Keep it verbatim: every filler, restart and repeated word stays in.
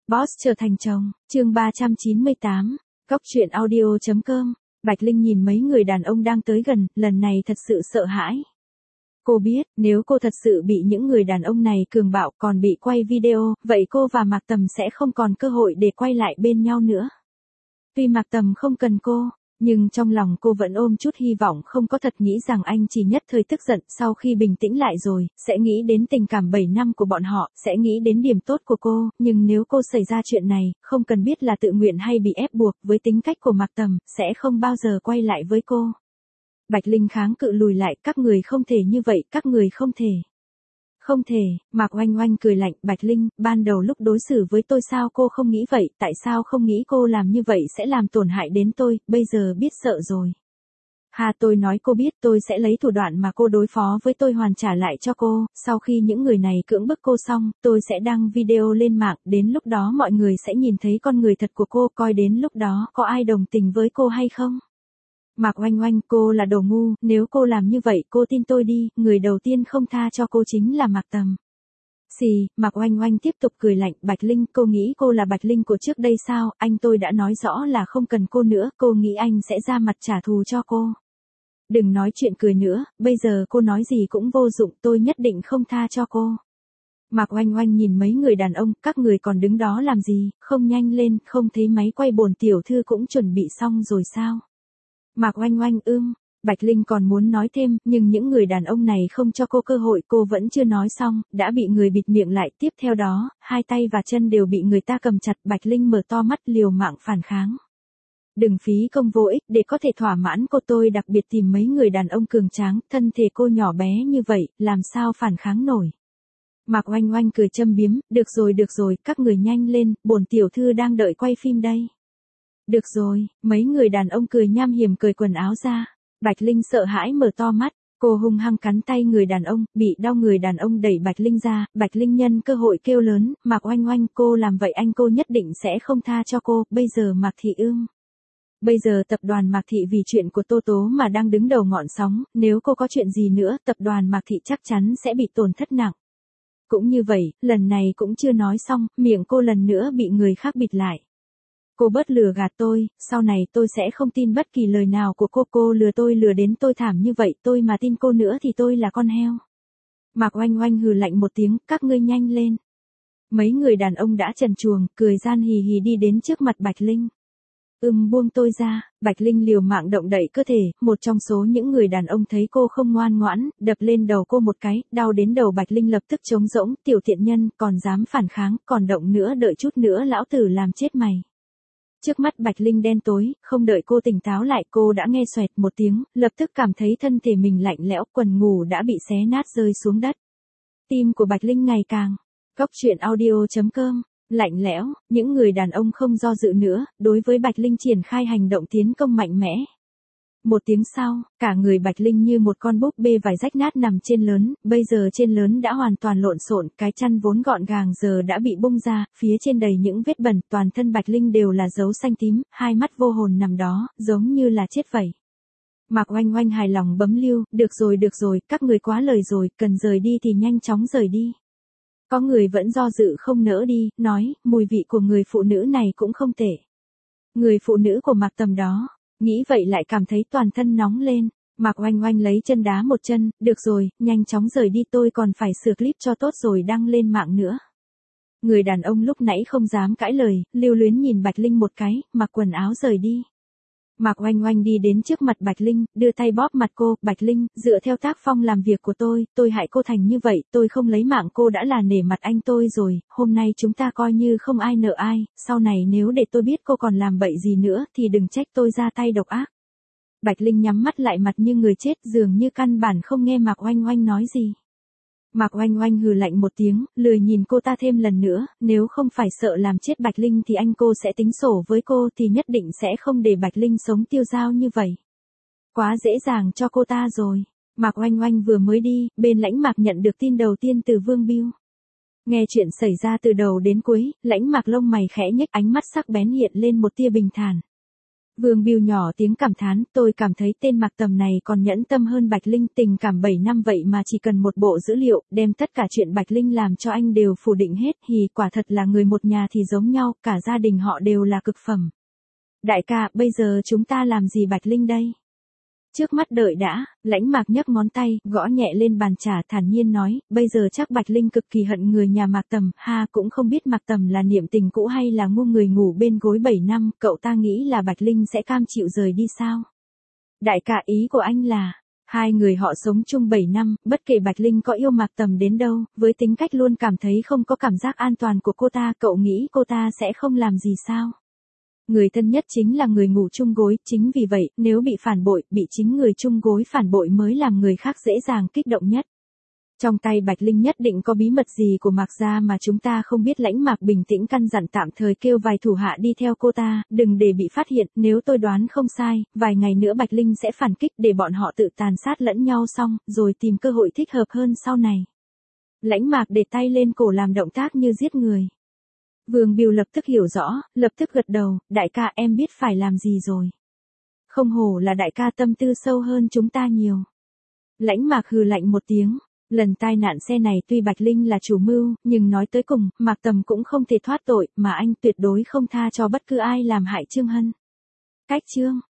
Boss trở thành chồng, chương ba trăm chín mươi tám, Góc truyện audio chấm com. Bạch Linh nhìn mấy người đàn ông đang tới gần, lần này thật sự sợ hãi. Cô biết, nếu cô thật sự bị những người đàn ông này cường bạo còn bị quay video, vậy cô và Mạc Tầm sẽ không còn cơ hội để quay lại bên nhau nữa. Tuy Mạc Tầm không cần cô, nhưng trong lòng cô vẫn ôm chút hy vọng không có thật nghĩ rằng anh chỉ nhất thời tức giận, sau khi bình tĩnh lại rồi, sẽ nghĩ đến tình cảm bảy năm của bọn họ, sẽ nghĩ đến điểm tốt của cô, nhưng nếu cô xảy ra chuyện này, không cần biết là tự nguyện hay bị ép buộc, với tính cách của Mạc Tầm, sẽ không bao giờ quay lại với cô. Bạch Linh kháng cự lùi lại, các người không thể như vậy, các người không thể. Không thể, Mạc Oanh Oanh cười lạnh, Bạch Linh, ban đầu lúc đối xử với tôi sao cô không nghĩ vậy, tại sao không nghĩ cô làm như vậy sẽ làm tổn hại đến tôi, bây giờ biết sợ rồi. Hà tôi nói cô biết tôi sẽ lấy thủ đoạn mà cô đối phó với tôi hoàn trả lại cho cô, sau khi những người này cưỡng bức cô xong, tôi sẽ đăng video lên mạng, đến lúc đó mọi người sẽ nhìn thấy con người thật của cô, coi đến lúc đó có ai đồng tình với cô hay không. Mạc Oanh Oanh, cô là đồ ngu, nếu cô làm như vậy cô tin tôi đi, người đầu tiên không tha cho cô chính là Mạc Tầm. Xì, Mạc Oanh Oanh tiếp tục cười lạnh, Bạch Linh, cô nghĩ cô là Bạch Linh của trước đây sao, anh tôi đã nói rõ là không cần cô nữa, cô nghĩ anh sẽ ra mặt trả thù cho cô. Đừng nói chuyện cười nữa, bây giờ cô nói gì cũng vô dụng, tôi nhất định không tha cho cô. Mạc Oanh Oanh nhìn mấy người đàn ông, các người còn đứng đó làm gì, không nhanh lên, không thấy máy quay bổn tiểu thư cũng chuẩn bị xong rồi sao? Mạc Oanh Oanh ưm, Bạch Linh còn muốn nói thêm, nhưng những người đàn ông này không cho cô cơ hội, cô vẫn chưa nói xong, đã bị người bịt miệng lại, tiếp theo đó, hai tay và chân đều bị người ta cầm chặt, Bạch Linh mở to mắt liều mạng phản kháng. Đừng phí công vô ích, để có thể thỏa mãn cô tôi đặc biệt tìm mấy người đàn ông cường tráng, thân thể cô nhỏ bé như vậy, làm sao phản kháng nổi. Mạc Oanh Oanh cười châm biếm, được rồi được rồi, các người nhanh lên, bổn tiểu thư đang đợi quay phim đây. Được rồi, mấy người đàn ông cười nham hiểm cởi quần áo ra. Bạch Linh sợ hãi mở to mắt, cô hung hăng cắn tay người đàn ông, bị đau người đàn ông đẩy Bạch Linh ra, Bạch Linh nhân cơ hội kêu lớn, Mạc Oanh Oanh, cô làm vậy anh cô nhất định sẽ không tha cho cô, bây giờ Mạc Thị ương. Bây giờ tập đoàn Mạc Thị vì chuyện của Tô Tố mà đang đứng đầu ngọn sóng, nếu cô có chuyện gì nữa, tập đoàn Mạc Thị chắc chắn sẽ bị tổn thất nặng. Cũng như vậy, lần này cũng chưa nói xong, miệng cô lần nữa bị người khác bịt lại. Cô bớt lừa gạt tôi, sau này tôi sẽ không tin bất kỳ lời nào của cô, cô lừa tôi lừa đến tôi thảm như vậy, tôi mà tin cô nữa thì tôi là con heo. Mạc Oanh Oanh hừ lạnh một tiếng, các ngươi nhanh lên. Mấy người đàn ông đã trần truồng, cười gian hì hì đi đến trước mặt Bạch Linh. Ừm buông tôi ra, Bạch Linh liều mạng động đậy cơ thể, một trong số những người đàn ông thấy cô không ngoan ngoãn, đập lên đầu cô một cái, đau đến đầu Bạch Linh lập tức trống rỗng, tiểu thiện nhân, còn dám phản kháng, còn động nữa đợi chút nữa lão tử làm chết mày. Trước mắt Bạch Linh đen tối, không đợi cô tỉnh táo lại cô đã nghe xoẹt một tiếng, lập tức cảm thấy thân thể mình lạnh lẽo, quần ngủ đã bị xé nát rơi xuống đất. Tim của Bạch Linh ngày càng. Góc truyện audio chấm com. Lạnh lẽo, những người đàn ông không do dự nữa, đối với Bạch Linh triển khai hành động tiến công mạnh mẽ. Một tiếng sau, cả người Bạch Linh như một con búp bê vải rách nát nằm trên lớn, bây giờ trên lớn đã hoàn toàn lộn xộn, cái chăn vốn gọn gàng giờ đã bị bung ra, phía trên đầy những vết bẩn, toàn thân Bạch Linh đều là dấu xanh tím, hai mắt vô hồn nằm đó, giống như là chết vậy. Mạc Oanh Oanh hài lòng bấm lưu, được rồi được rồi, các người quá lời rồi, cần rời đi thì nhanh chóng rời đi. Có người vẫn do dự không nỡ đi, nói, mùi vị của người phụ nữ này cũng không tệ. Người phụ nữ của Mạc Tầm đó. Nghĩ vậy lại cảm thấy toàn thân nóng lên, Mạc Oanh Oanh lấy chân đá một chân, được rồi, nhanh chóng rời đi tôi còn phải sửa clip cho tốt rồi đăng lên mạng nữa. Người đàn ông lúc nãy không dám cãi lời, lưu luyến nhìn Bạch Linh một cái, mặc quần áo rời đi. Mạc Oanh Oanh đi đến trước mặt Bạch Linh, đưa tay bóp mặt cô, Bạch Linh, dựa theo tác phong làm việc của tôi, tôi hại cô thành như vậy, tôi không lấy mạng cô đã là nể mặt anh tôi rồi, hôm nay chúng ta coi như không ai nợ ai, sau này nếu để tôi biết cô còn làm bậy gì nữa thì đừng trách tôi ra tay độc ác. Bạch Linh nhắm mắt lại mặt như người chết dường như căn bản không nghe Mạc Oanh Oanh nói gì. Mạc Oanh Oanh hừ lạnh một tiếng, lười nhìn cô ta thêm lần nữa, nếu không phải sợ làm chết Bạch Linh thì anh cô sẽ tính sổ với cô thì nhất định sẽ không để Bạch Linh sống tiêu dao như vậy. Quá dễ dàng cho cô ta rồi. Mạc Oanh Oanh vừa mới đi, bên Lãnh Mạc nhận được tin đầu tiên từ Vương Bưu. Nghe chuyện xảy ra từ đầu đến cuối, Lãnh Mạc lông mày khẽ nhếch, ánh mắt sắc bén hiện lên một tia bình thản. Vương Biêu nhỏ tiếng cảm thán, tôi cảm thấy tên Mạc Tầm này còn nhẫn tâm hơn Bạch Linh, tình cảm bảy năm vậy mà chỉ cần một bộ dữ liệu, đem tất cả chuyện Bạch Linh làm cho anh đều phủ định hết, hì, quả thật là người một nhà thì giống nhau, cả gia đình họ đều là cực phẩm. Đại ca, bây giờ chúng ta làm gì Bạch Linh đây? Trước mắt đợi đã, Lãnh Mạc nhấc ngón tay, gõ nhẹ lên bàn trà, thản nhiên nói, bây giờ chắc Bạch Linh cực kỳ hận người nhà Mạc Tầm, ha, cũng không biết Mạc Tầm là niệm tình cũ hay là ngu người ngủ bên gối bảy năm, cậu ta nghĩ là Bạch Linh sẽ cam chịu rời đi sao? Đại ca, ý của anh là, hai người họ sống chung bảy năm, bất kể Bạch Linh có yêu Mạc Tầm đến đâu, với tính cách luôn cảm thấy không có cảm giác an toàn của cô ta, cậu nghĩ cô ta sẽ không làm gì sao? Người thân nhất chính là người ngủ chung gối, chính vì vậy, nếu bị phản bội, bị chính người chung gối phản bội mới làm người khác dễ dàng kích động nhất. Trong tay Bạch Linh nhất định có bí mật gì của Mạc gia mà chúng ta không biết. Lãnh Mạc bình tĩnh căn dặn, tạm thời kêu vài thủ hạ đi theo cô ta, đừng để bị phát hiện, nếu tôi đoán không sai, vài ngày nữa Bạch Linh sẽ phản kích để bọn họ tự tàn sát lẫn nhau xong, rồi tìm cơ hội thích hợp hơn sau này. Lãnh Mạc để tay lên cổ làm động tác như giết người. Vương Biêu lập tức hiểu rõ, lập tức gật đầu, đại ca em biết phải làm gì rồi. Không hổ là đại ca tâm tư sâu hơn chúng ta nhiều. Lãnh Mạc hừ lạnh một tiếng, lần tai nạn xe này tuy Bạch Linh là chủ mưu, nhưng nói tới cùng, Mạc Tầm cũng không thể thoát tội, mà anh tuyệt đối không tha cho bất cứ ai làm hại Trương Hân. Cách chương